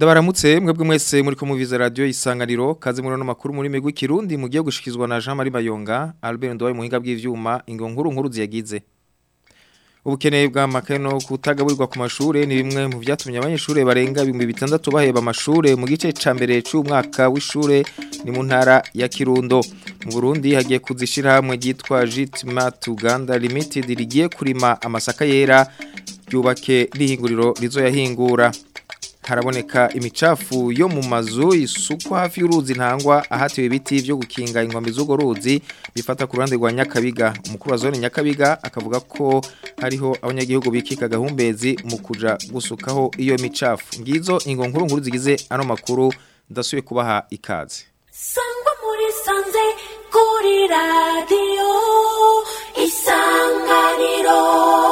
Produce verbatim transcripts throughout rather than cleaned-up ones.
Ndabaramutse mwebwe mwese muri kumuviza radio Isanganiro kaze muri no makuru muri migwi kirundi mugiye gushikizwa na Jean Marie Bayonga Albert Ndoye muhinga bw'ivyuma ingo nkuru nkuru ziyagize. Ubukene bwa makeno kutagaburirwa ku mashure ni bimwe mu byatumye abanyeshure barenga ibihumbi bitandatu baheba amashure mu gice ca mbere c'umwaka w'ishure ni mu ntara ya Kirundo. Mu Burundi hagiye kuzishira hamwe gitwa Jitmat Uganda Limited rigiye kurima amasaka yera ryubake rihinguriro rizoyahingura. Haraboneka imicafu yo mu mazu isuku hafi y'uruzi ntangwa ahatiwe ibiti byo gukinga inkombe z'ugo ruzi bifata ku ruhande rwa Nyakabiga. Umukuru wa zone Nyakabiga akavuga ko hariho abanyagihugu bikika gahumbezi mu kuja gusukaho iyo micafu. Ngizo ingo nkuru nkuru zigize ano makuru ndasuye kubaha ikaze. Sangwa muri sanze kuri radio Isanganiro.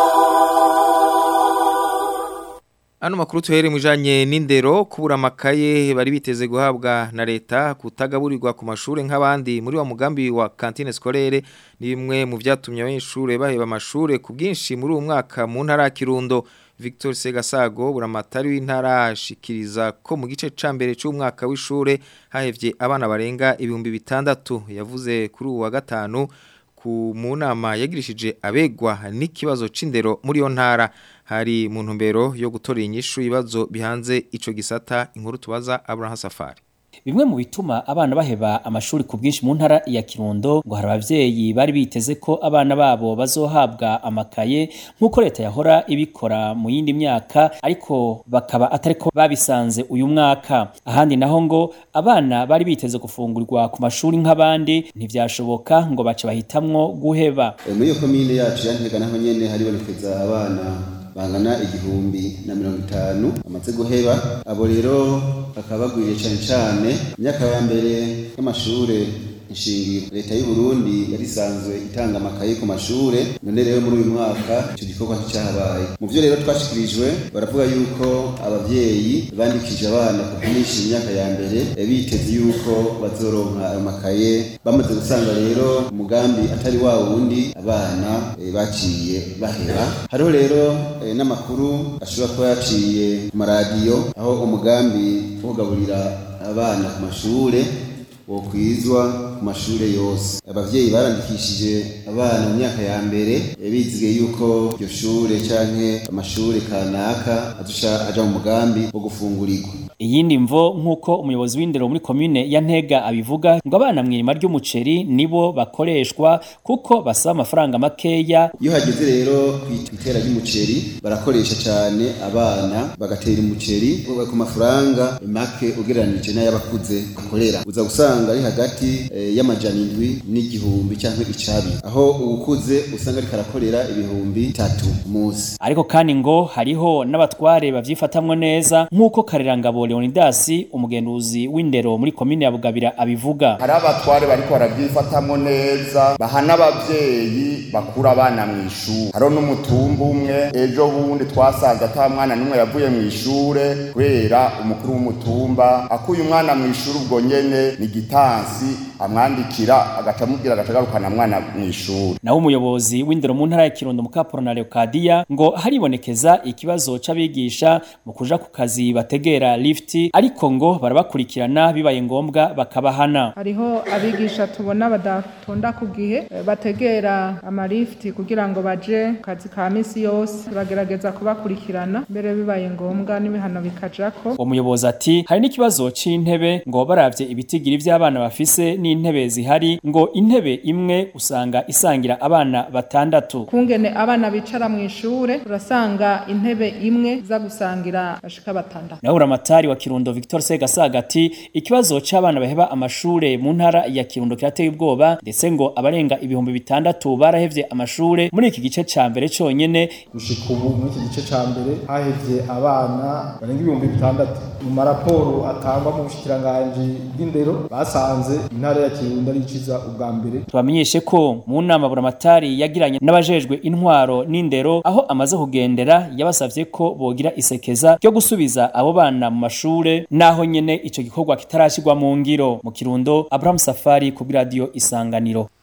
Ano makuru tuhere mujanye n'indero kubura makaye bari biteze guhabwa na leta kutagaburirwa ku mashure nk'abandi muri wa mugambi wa cantine scolaire ni bimwe mu byatumye abanyeshure baheba amashure ku bwinshi muri uwo mwaka mu ntara ya Kirundo. Victor Segasago buramatari w'intara ashikiriza ko mu gice ca mbere c'umwaka w'ishure hahevye abana barenga ibihumbi bitandatu. Yavuze kuri uwa gatanu ku munama yagirishije abegwa n'ikibazo c'indero muri yo ntara. Hari mu ntumbero yo gutora inyishu ibibazo bihanze ico gisata. Inkuru tubaza Abraham Safari. Bimwe mu bituma abana baheba amashuri ku bwinshi mu ntara ya Kirundo ngo hari abavyeyi bari biteze ko abana babo bazohabwa amakaye nk'uko leta yahora ibikora mu yindi myaka ariko bakaba atariko babisanze uyu mwaka. Ahandi naho ngo abana bari biteze gufungurirwa ku mashuri nk'abandi ntivyashoboka ngo bace bahitamwo guheba. Muri iyo komine yacu ya Ntega naho nyene hari bonekeza abana bangana igihumbi na mirongo itanu amaze guheba. Abo rero bakabagwiriye cyane cyane imyaka ya mbere y'amashure ishingiro. Leta y'u Burundi yari isanzwe itanga amakaye ku mashure, none rero muri uyu mwaka icyo gikorwa cyahabaye. Mu byo rero twashikirijwe baravuga yuko abavyeyi bandikije abana ku bwinshi imyaka ya mbere biteze yuko bazoronka amakaye, bamaze gusanga rero umugambi atari wa wundi abana e, baciye bahera. Hariho rero e, n'amakuru ashobora kuba yaciye ku maradiyo aho umugambi wo kugaburira abana ku mashure wokwizwa ku mashure yose. Abavyeyi barandikishije abana mu myaka ya mbere bizige yuko iryo shure canke amashure kanaka azusha aja mu mugambi wo gufungurirwa. Iyindi mvo nk'uko umuyobozi w'indero muri komine ya Ntega abivuga ngo abana mwirima ry'umuceri nibo bakoreshwa kuko basaba amafaranga makeya. Iyo hageze rero kwitera ry'umuceri barakoresha cyane abana bagatera umuceri ku mafaranga make ugereranije n'ayabakuze bakorera. Uza gusanga ari hagati e, y'amajana indwi n'igihumbi cyangwa icabi, aho ubukuze usanga ari karakorera ibihumbi bitatu umunsi. Ariko kandi ngo hariho n'abatware bavyifatamwe neza nk'uko Karerangabo Leonidas umugenduzi w'indero muri komine ya Bugabira abivuga. Hari abatware bariko barabyifatamwe neza bahana abavyeyi bakura abana mu ishuri. Haro n'umutumba umwe ejo bundi twasanze ata mwana numwe yavuye mu ishure kubera umukuru w'umutumba akuye umwana mu ishuri ubwo nyene ni gitansi amwandikira agacamubwira agacagarukana mwana mu ishuri. Naho umuyobozi w'indero mu ntara ya Kirundo Mukaporo na Leocadia ngo haribonekeza ikibazo c'abigisha mu kuja ku kazi bategera lift ariko ngo barabakurikirana bibaye ngombwa bakabahana. Hariho abigisha tubona badatonda ku gihe bategera ama lift kugira ngo baje kazi ka misi yose, bagerageza kubakurikirana mbere bibaye ngombwa n'ibihano bikajako. Umuyobozi ati hari n'ikibazo c'intebe ngo baravye ibitigiri vy'abana bafise n'intebe zihari ngo intebe imwe usanga isangira abana batandatu. Kungene abana bicara mu ishure urasanga intebe imwe za gusangira bashika batandatu. Naho uramatari wa Kirundo Victor Segasaga ati ikibazo c'abana baheba amashure mu ntara ya Kirundo kirateye ubwoba ndetse ngo abarenga ibihumbi bitandatu barahevye amashure muri iki gice ca mbere conyene. Gushika ubu muri iki gice ca mbere hahevye abana barenga ibihumbi bitandatu. Mu maraporo atangwa mu bushikiranganje bw'indero basanze intara ya Kirundo ari iciza ubwa mbere. Tubamenyeshe ko mu nama buramatari yagiranye n'abajejwe intwaro n'indero aho amaze kugendera yabasavye ko bogira isekeza ryo gusubiza abo bana mu mashure naho nyene ico gikorwa kitarashirwa mu ngiro. Mu Kirundo Abraham Safari ku radio Isanganiro.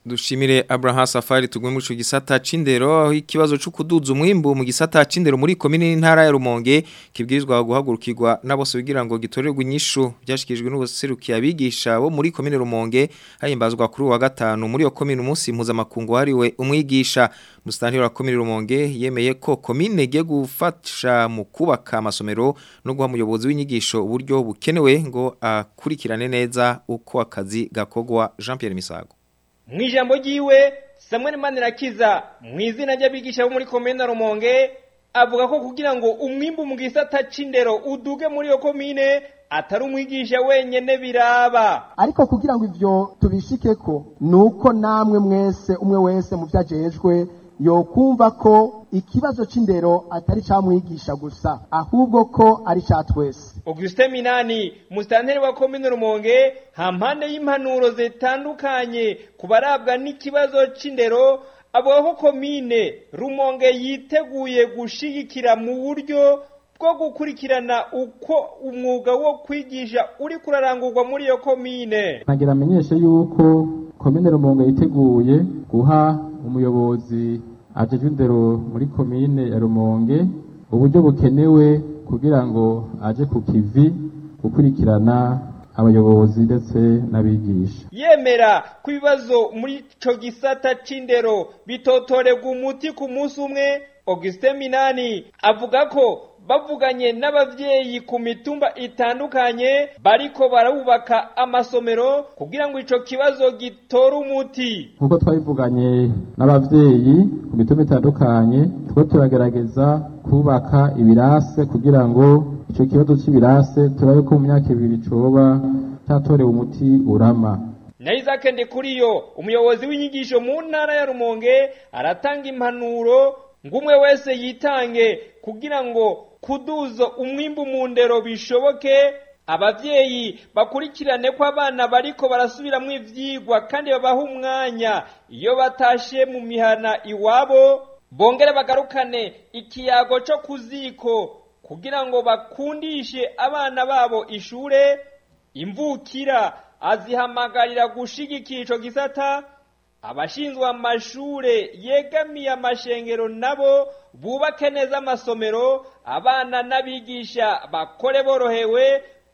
Dushimire Abraham Safari tugwe mu gisata c'indero aho ikibazo cyo kuduza umwimbo mu gisata c'indero muri komine n'intara ya Rumonge kibwirizwa guhagurukirwa nabose bigira ngo gitorerwe inyishu byashikijwe n'ubuserukiye abigisha bo muri komine Rumonge hahimbazwa kuri wa gatanu muri yo komine umunsi mpuzamakungu hariwe umwigisha Musitanteri wa komine Rumonge yemeye ko komine igiye gufasha mu kubaka amasomero no guha umuyobozi w'inyigisho uburyo bukenewe ngo akurikirane neza uko akazi gakogwa Jean Pierre Misago. Mwijambo jiwe Samuel Manirakiza mwizina ry'abigisha bo muri komine Rumonge avuga ko kugira ngo umwimbu mu gisata c'indero uduge muri yo komine atari umwigisha wenyene biraba ariko kugira ngo ivyo tubishikeko nuko namwe mwese umwe wese mu vyajejwe yo kumva ko ikibazo c'indero atari camwigisha gusa ahubwo ko ari ca twese. Auguste Minani musitanteri wa komine Rumonge hampande y'impanuro zitandukanye kubarabwa n'ikibazo c'indero avuga ko komine Rumonge yiteguye gushigikira mu buryo bwo gukurikirana uko umwuga wo kwigisha uri kurarangurwa muri yo komine. Nagira amenyeshe yuko komine Rumonge yiteguye guha umuyobozi ajejwe indero muri komine ya Rumonge uburyo bukenewe kugira ngo aje ku kivi gukurikirana abayobozi ndetse n'abigisha. Yemera ku bibazo muri ico gisata c'indero bitotorerwa umuti ku munsi umwe. Auguste Minani avuga ko bavuganye n'abavyeyi ku mitumba itandukanye bariko barubaka amasomero kugira ngo ico kibazo gitore umuti. Nkuko twabivuganye n'abavyeyi ku mitumba itandukanye two turagerageza kubaka ibirase kugira ngo ico kibazo c'ibirase turabe ko mu myaka ibiri coba cyatorewe umuti urama. Na Isaac Ndikuriyo umuyobozi w'inyigisho mu ntara ya Rumonge aratanga impanuro ngumwe wese yitange kugira ngo kuduzo umwimbu mu ndero bishoboke abavyeyi bakurikirane ko abana bariko barasubiramwe ivyigwa kandi babaha umwanya iyo batashe mu mihana iwabo bongere bagarukane ikiyago cyo kuziko kugira ngo bakundishe abana babo ishure. Imvukira azihamagarira gushigikira ico gisata. Abashinzwe amashure yegamiye amashengero nabo bubake neza amasomero abana n'abigisha bakore borohewe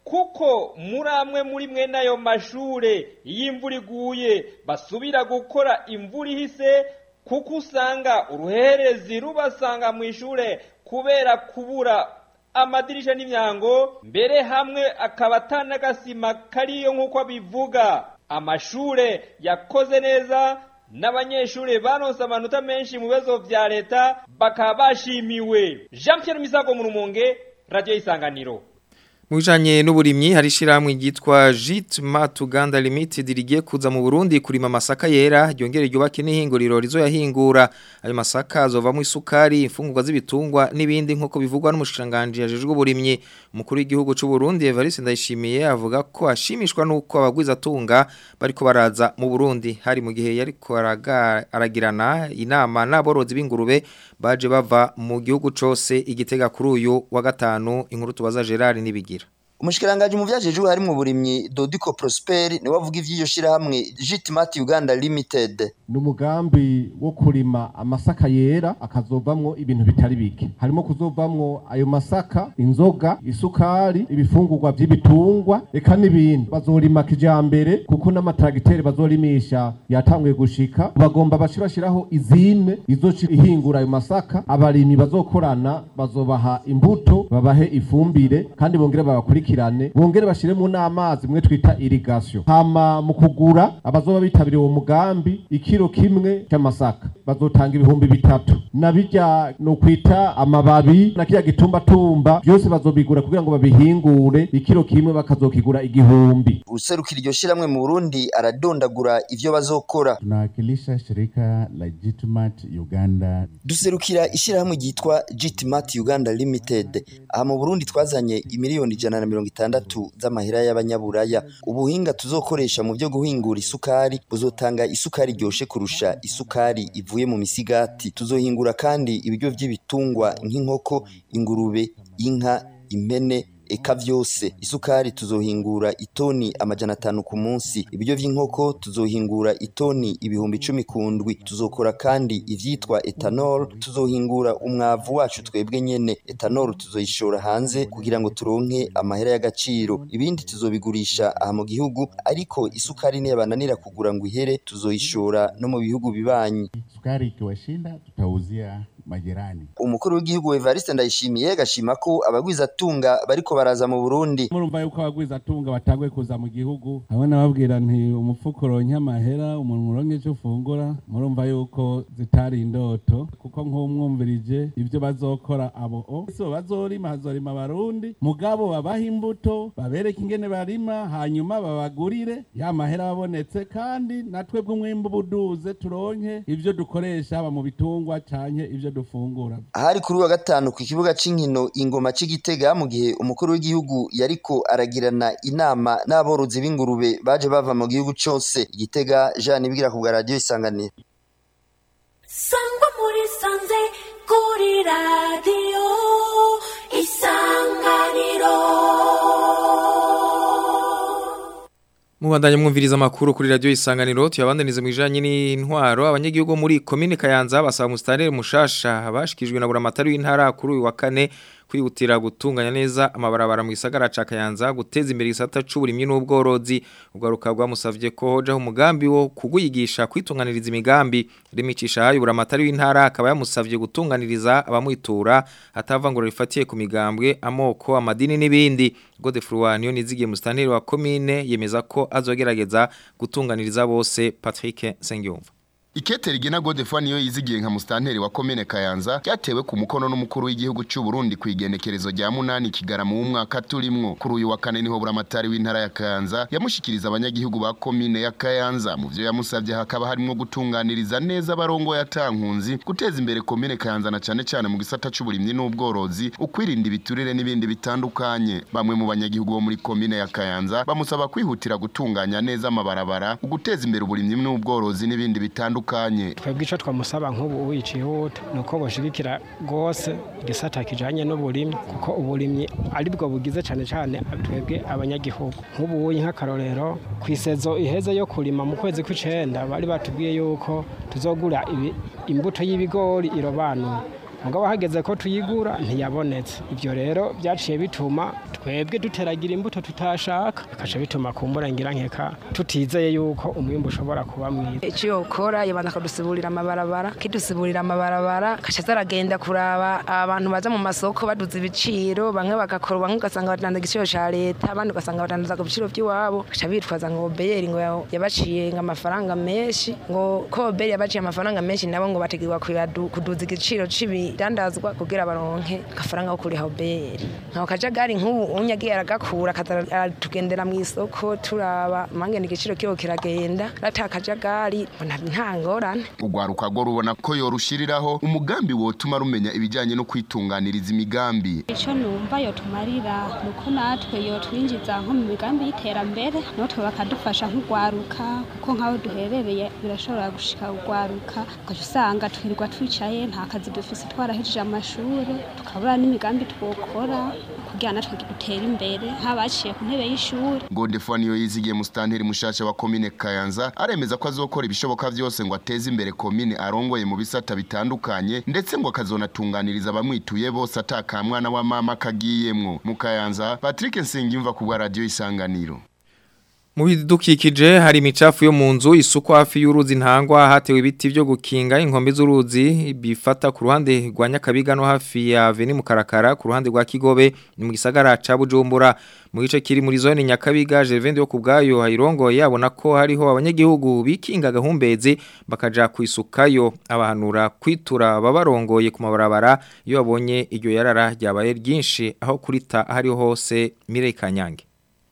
kuko muri amwe muri mwe nayo mashure iyo imvura iguye basubira gukora imvura ihise kuko usanga uruherezi rubasanga mu ishure kubera kubura amadirisha n'imyango mbere hamwe akabatana agasima kariyo nk'uko bivuga. Amashure yakoze neza n'abanyeshure baronse amanota menshi mu bibazo vya leta bakaba bashimiwe. Jean Pierre Misago mu Rumonge, Radio Isanganiro. Mujanye n'uburimyi hari shiramwe ryitwa Jitmat Uganda Limited rigiye kuza mu Burundi kurima amasaka yera ryongere ryubake n'ihinguriro rizo yahingura ayo masaka azovamwe isukari imfungurwa z'ibitungwa n'ibindi nkuko bivugwa n'umushanganje yajejwe uburimyi. Umukuru w'igihugu cy'u Burundi Evariste Ndayishimiye avuga ko ashimishwa nuko abagwiza tunga bariko baraza mu Burundi hari mu gihe yariko aragirana inama n'aborozi b'ingurube baje bava mu gihugu cose igitega kuri uyu wa gatanu. Inkuru tubaza Gerard Nibigira. Umushikiranganje mu vyajejwe harimo uburimyi Dodico Prosper ni wavuga ivy'iyo shira hamwe Jitmat Uganda Limited. Numugambi wo kurima amasaka yera akazovamwo ibintu bitari bike. Harimo kuzovamwo ayo masaka, inzoga, isukari, ibifungurwa vy'ibitungwa eka n'ibindi. Bazorima kijambere kuko n'amatragiteri bazorimisha yatanguye gushika. Bagomba bashirashiraho izine izoci ihingura ayo masaka. Abarimi bazokorana bazobaha imbuto, babahe ifumbire kandi bongere babakuri kirane bongere bashiremo n'amazi mwe twita irrigation. Hama mu kugura abazoba bitabiriye uwo mugambi ikiro kimwe cy'amasaka bazotanga ibihumbi bitatu nabijya no kwita amababi na kiya gitumba tumba byose bazobigura kugira ngo babihingure ikiro kimwe bakazokigura igihumbi. Userukira iryo shiramwe mu Burundi aradondagura ivyo bazokora. Tunawakilisha shirika la Jitmat Uganda. Duserukira ishiramwe ryitwa Jitmat Uganda Limited. Aha mu Burundi twazanye imiliyoni ijana na mirongo itandatu z'amahera y'abanyaburaya. Ubuhinga tuzokoresha mu byo guhingura isukari buzotanga isukari ryoshe kurusha isukari ivuye mu misigati. Tuzohingura kandi ibiryo by'ibitungwa nk'inkoko, ingurube, inka, impene eka vyose. Isukari tuzohingura itoni amajana atanu ku munsi, ibiryo vy'inkoko tuzohingura itoni ibihumbi icumi kundwi. Tuzokora kandi ivyitwa ethanol, tuzohingura umwavu wacu twebwe nyene. Ethanol tuzoyishora hanze kugira ngo turonke amahera y'agaciro, ibindi tuzobigurisha aha mu gihugu, ariko isukari niyo bananira kugura ngo ihere tuzoyishora no mu bihugu bibanyi. Sukari ikiwashinda tutauzia majirani. Umukuru w'igihugu Evariste Ndayishimiye gashima ko abagwizatunga bariko baraza mu Burundi. Murumva yuko abagwizatunga batagwe kuza mu gihugu, abo nababwira nti umufuko ronke amahera umuntu uronke cyo fungura. Murumva yuko zitari indoto, kuko nk'umwumvirije ivyo bazokora abo o so bazorima hazorima Abarundi, mugabo babaha imbuto babereka ingene barima, hanyuma babagurire ya mahera babonetse, kandi natwe bw'umwimbu buduze turonke ivyo dukoresha aba mu bitungwa canke ivyo dufungura. Ahari kuri wa gatanu ku kibuga c'inkino Ingoma c'Igitega, mu gihe umukuru w'igihugu yariko aragirana inama n'aborozi b'ingurube baje bava mu gihugu cose. Igitega, Jean Nibigira ku bwa radio Isanganiro. Sangwa muri sanze kuri radio Isanganiro. Mubandanye mwumviriza amakuru kuri radio Isanganiro, tuyabandanize mu bijanye n'intwaro. Abanyagihugu muri komine Kayanza basaba musitanteri mushasha bashikijwe na buramatari w'intara kuri uyu wa kane kwihutira gutunganya neza amabarabara mu gisagara ca Kayanza, guteza imbere igisata c'uburimyi n'ubworozi. Ugaruka rwamusavye ko hojaho umugambi wo kuguyigisha kwitunganiriza imigambi. Rimicisha hayo buramatari w'intara akaba yamusavye gutunganiriza abamwitura atavangura rifatiye ku migambwe, amoko, amadini n'ibindi. Godefroid niyo nizigiye musitanteri wa komine yemeza ko azogerageza gutunganiriza bose. Patrick Sengiyumva. Ikete rigena Godefroid niyo yizigiye nka mustanteri wa komine Kayanza cyatewe ku mukono n'umukuru w'igihugu cy'u Burundi kwigenekerezo rya munani Kigarama mu mwaka turimwo. Kuri uyu wa kane niho buramatari w'intara ya Kayanza yamushikiriza abanyagihugu ba komine ya Kayanza. Mu byo yamusavye hakaba harimo gutunganiriza neza barongo yatankunzi, guteza imbere komine Kayanza na cyane cyane mu gisata c'uburimyi n'ubworozi, ukwirinda ibiturire n'ibindi bitandukanye. Bamwe mu banyagihugu bo muri komine ya Kayanza bamusaba kwihutira gutunganya neza amabarabara, guteza imbere uburimyi n'ubworozi n'ibindi bitandukanye. Twebwe ico twamusaba nk'ubu wicihuta nuko boshigikira gose igisata kijanye n'uburimyi, kuko uburimyi ari bwo bugize cyane cyane twebwe abanyagihugu. Nk'ubu nk'akarorero kwisezo iheze yo kurima mu kwezi kw'icenda bari batubwiye yuko tuzogura imbuto y'ibigori irobanuye, mugabo hageze ko tuyigura ntiyabonetse. Ibyo rero byaciye bituma twebwe duteragira imbuto tutashaka, bikaca bituma kumbura ngira nkeka tutizeye yuko umwimbo ushobora kuba mwiza. Icyo ukora yabana kadusiburira amabarabara, kidusiburira amabarabara kaca zaragenda kuraba abantu baza mu masoko baduza ibiciro, bamwe bagakora bamwe ugasanga batandaza igiciro ca leta, abandi ugasanga batandaza ku biciro by'iwabo, kaca bitwaza ngo Beyeri ngo yabaciye ngamafaranga menshi, ngo ko Beyeri yabaciye amafaranga menshi nabo ngo bategirwa kuduza igiciro cibi dandazwa kugira baronke gafaranga ko kuri Beyeri. Nka kajagari nk'ubu unyagiye aragakura tugendera mu isoko turaba mange n'igiciro kiyo kiragenda ratakajagari nta ngorane. Ugwaruka go rubona ko yorushiriraho umugambi wotuma rumenya ibijanye no kwitunganiriza imigambi. Ico numva yo tumarira nuko natwe yo twinjiza nko mu migambi y'iterambere, notwe bakadufasha nk'ugwaruka, kuko nkaho duherereye birashobora gushika ugwaruka ukasanga twirwa twicaye nta kazi dufise twarahije amashuri, tukabura n'imigambi twokora kugira natwe dutera imbere habaciye ku ntebe y'ishuri. Godefroid niyo yizigiye mustanteri mushasha wa komine Kayanza aremeza ko azokora ibishoboka byose ngo ateze imbere komine arongoye mu bisata bitandukanye, ndetse ngo akazonatunganiriza abamwituye bose atakamwana wa mama kagiyemwo. Mu Kayanza, Patrick Nsengiyumva ku bwa radio Isanganiro. Mu bidukikije hari imicafu yo mu nzu, isuku hafi y'uruzi Ntangwa hatewe ibiti byo gukinga inkombe z'uruzi bifata ku ruhande rwa Nyakabiga no hafi ya Avenue Mukarakara ku ruhande rwa Kigobe ni mu gisagara ca Bujumbura. Mu gice kiri muri zone Nyakabiga, Gervende yo kubgayo hayirongoye yabona ko hariho abanyagihugu bikinga gahumbezi bakaja kwisukayo, abahanura kwitura babarongoye ku mabarabara iyo babonye iryo yarara ryabaye ryinshi aho kurita hariho hose. Mirei Kanyange.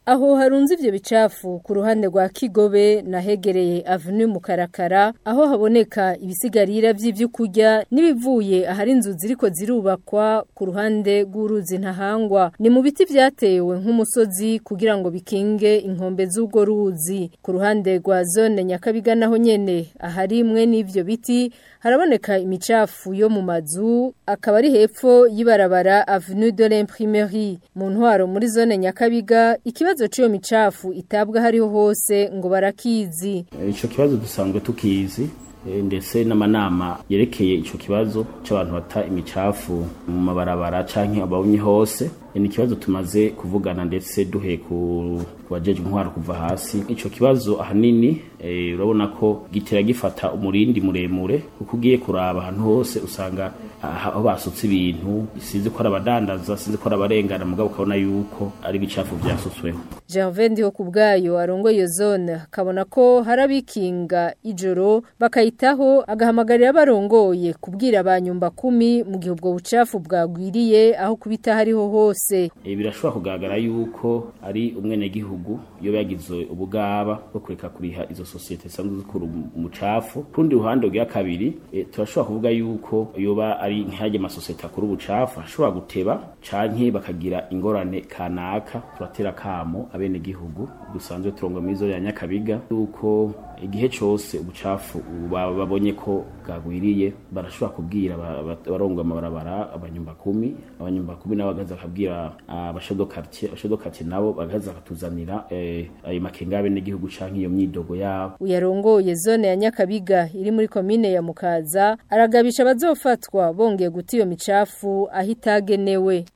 aho harunze ivyo bicafu ku ruhande rwa Kigobe nahegereye Avenue Mukarakara aho haboneka ibisigarira vy'ivyo kurya nibivuye ahari inzu ziriko zirubakwa ku ruhande rw'uruzi ntahangwa ni mu biti vyatewe nk'umusozi kugira ngo bikinge inkombe z'ubwo ruzi ku ruhande rwa zone Nyakabiga naho nyene ahari imwe n'ivyo biti haraboneka imicafu yo mu mazu akaba ari hepfo yibarabara Avenue de l'Imprimerie mu ntwaro muri zone Nyakabiga ikibazo cyo micafu itabwa hariho hose ngo barakizi ico kibazo dusanzwe tukizi ndetse n'amanama yerekeye ico kibazo c'abantu bata imicafu mu mabarabara canke abawunyi hose ni kibazo tumaze kuvugana ndetse duhe ku wajeje intwaro kuva hasi ico kibazo ahanini e, urabona ko gitera gifata umurindi muremure kuko ugiye kuraba ahantu hose usanga aho basutse ibintu sizi ko arabadandaza sizi ko arabarengana mugabo ukabona yuko ari bicafu vyasutsweho Gervais Ndiho kubgayo arongo iyo zone kabona ko harabikinga ijoro bakayitaho agahamagarira barongoye kubwira abanyumba kumi mu gihe ubwo bucafu bwagwiriye aho kubita hariho hose e, birashobora kugaragara yuko ari umwene gihugu iyo yagize ubugaba bwo kureka kuriha izo societe sanzwe zikuru umucafu kundi ruhande rwa kabiri e, turashobora kuvuga yuko yoba ari nkaje amasosiyete akuru ubucafu ashobora guteba canke bakagira ingorane kanaka turatera kamo abene gihugu dusanzwe turongo mizo ya Nyakabiga yuko igihe cyose ubucafu babonye ko bwagwiriye barashobora kubwira barongo amabarabara abanyumba kumi abanyumba kumi n'abagaza kabwira abashodo quartier abashodo quartier nabo bagaza katuzanira eh, ayo makenga abene gihugu canke iyo myidogo yabo uyarongoye zone ya Nyakabiga iri muri commune ya Mukaza aragabisha bazofatwa bongeye guta iyo micafu ahitagenewe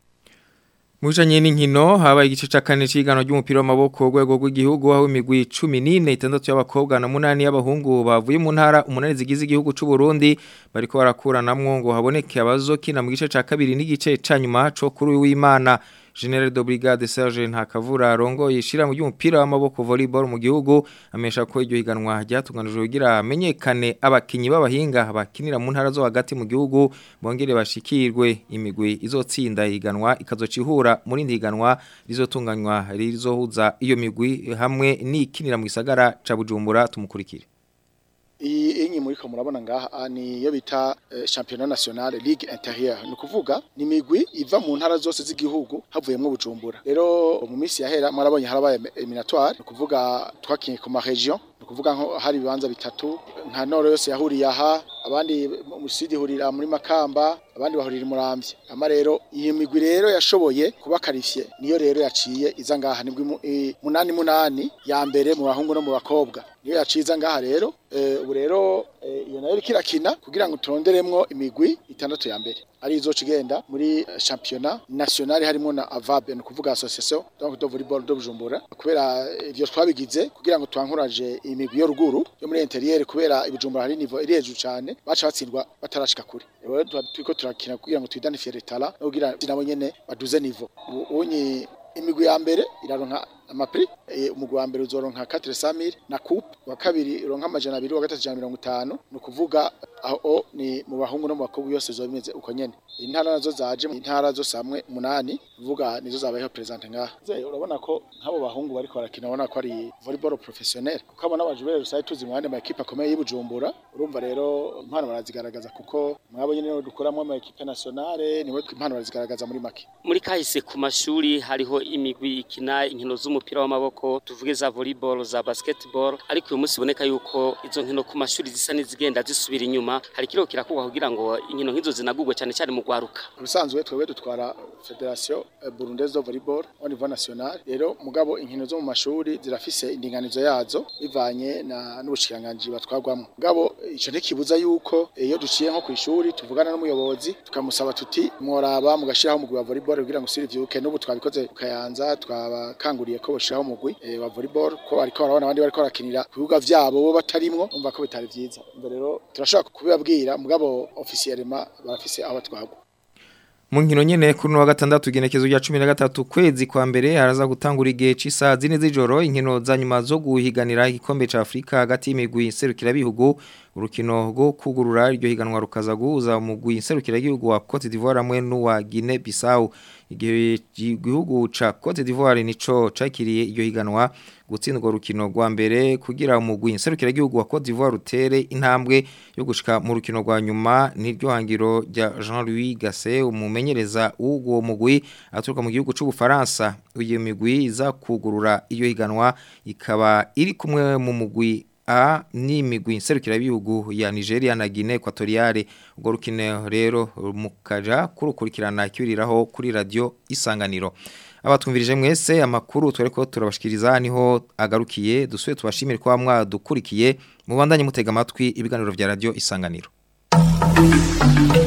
Mujanye n'inkino haba igice ca kane cigano ry'umupira w'amaboko rwego rw'igihugu aho imigwi cumi n'ine itandatu y'abakobwa na munani y'abahungu bavuye mu ntara umunani zigize igihugu c'u Burundi bariko barakuranamwo ngo haboneke abazokina mu gice ca kabiri n'igice ca nyuma co kuri w'Imana General de Brigade Serge Ntakavura rongo yishira mu ry'umupira w'amaboko volleyball mu gihugu amesha ko iryo higanwa ryatunganijwe kugira amenyekane abakinyi b'abahinga bakinira mu ntara zo hagati mu gihugu bongere bashikirwe imigwi izotsinda higanwa ikazocihura muri ndiganwa rizotunganywa rizohuza iyo migwi hamwe n'ikinira mu gisagara ca Bujumbura tumukurikire iyi inyi muri ko murabona ngaha ni yo bita eh, championnat national ligue intérieure ni kuvuga ni migwi iva mu ntara zose z'igihugu havuyemo Bujumbura rero mu minsi yahera mwarabonye harabaye eliminatoire ni kuvuga twakinye ku ma region ni kuvuga nko hari ibibanza bitatu nka Nord yose yahuriye aha abandi mu Sud hurira muri Makamba abandi bahurira Muramvye ama rero iyi migwi rero yashoboye kuba qualifier niyo rero yaciye iza ngaha nibwo munani munani ya mbere mu bahungu no mu bakobwa niyo yaciza ngaha rero ubu rero iyo nayo kirakina kugira ngo turonderemwo imigwi itandatu ya mbere ari izo cigenda muri championnat national harimo na Avabe no kuvuga association donc de volleyball de Bujumbura kubera ivyo twabigize kugira ngo twankuraje imigwi yo ruguru yo muri intérieur kubera ibujumbura hari niveau iri hejuru cyane baca batsindwa batarashika kure rero turiko turakina kugira ngo twidanifiye retala no kugira nabo nyene baduze niveau ubonye imigwi ya mbere iraronka amapri e, umugwi wa mbere uzoronka quatre cent mille na coupe wa kabiri uronka amajana abiri wa gatatu mirongo itanu no kuvuga aho ni mu bahungu no mu bakobwa yose zomeze uko nyene intara nazo zaje mu intara zo samwe munani uvuga nizo zabayeho presente ngaha urabona ko nk'abo bahungu bariko barakina ubona ko ari volleyball professionnel kuko abona abajubere rusaye tuzi mu hande ma equipe akomeye y'Ibujumbura urumva rero impano barazigaragaza kuko mwabo nyene dukoramo ama equipe nationale niwe impano barazigaragaza muri make muri kahise ku mashuri hariho imigwi ikina inkino z'umupira w'amaboko tuvuge za volleyball za basketball ariko uyu munsi boneka yuko izo nkino ku mashuri zisa n'izigenda zisubira inyuma hari kiro kirakugwa kugira ngo inkino nk'izo zinagugwe cyane cyane mu gwaruka ubusanzwe twebwe dutwara Federation Burundaise de Volleyball au niveau national rero mugabo inkino zo mu mashuri zirafise indinganizo yazo bivanye na n'ubushikanganje batwagwamo mugabo ico ntikibuza yuko iyo duciye nko ku ishuri tuvugana n'umuyobozi tukamusaba tuti mworaba mugashiraho umugwi wa volleyball kugira ngo sirivyuke n'ubu twabikoze Kayanza twabakanguriye ko boshiraho umugwi e, wa volleyball ko ariko barabona abandi bariko barakinira ku bibuga vyabo bo batarimwo umva ko bitari vyiza rero turashaka kubibabwira mugabo officiellement barafise aho twagwa Mu nkino nyene kuri no wa gatandatu genekezo rya cumi na gatatu kwezi kwa mbere haraza gutangura igihe c'isaha zine z'ijoro inkino za nyuma zo guhiganira igikombe ca Afrika hagati y'imigwi serukira bihugu urukino rwo kugurura iryo higanwa rukaza guhuza umugwi serukira gihugu wa Cote d'Ivoire hamwe n'uwa Guinea Bissau igihe igihugu ca Cote d'Ivoire nico cakiriye iryo higanwa gutsindwa rukino rwa mbere kugira umugwi serukira gihugu wa Cote d'Ivoire rutere intambwe yo gushika mu rukino rwa nyuma niryo hangiro rya Jean-Louis Gasset umumenyereza w'uwo mugwi aturuka mu gihugu c'u Faransa uyu migwi iza kugurura iyo higanwa ikaba iri kumwe mu mugwi A ni migwi serukira bihugu ya Nigeria na Guinea Equatoriale ubwo rukino rero mukaja kurukurikirana cyuriraho kuri radio Isanganiro abatwumvirije mwese amakuru twereko turabashikiriza niho agarukiye dusuye tubashimire kwa mwadukurikiye mu bandanye mutega amatwi ibiganiro vya radio Isanganiro.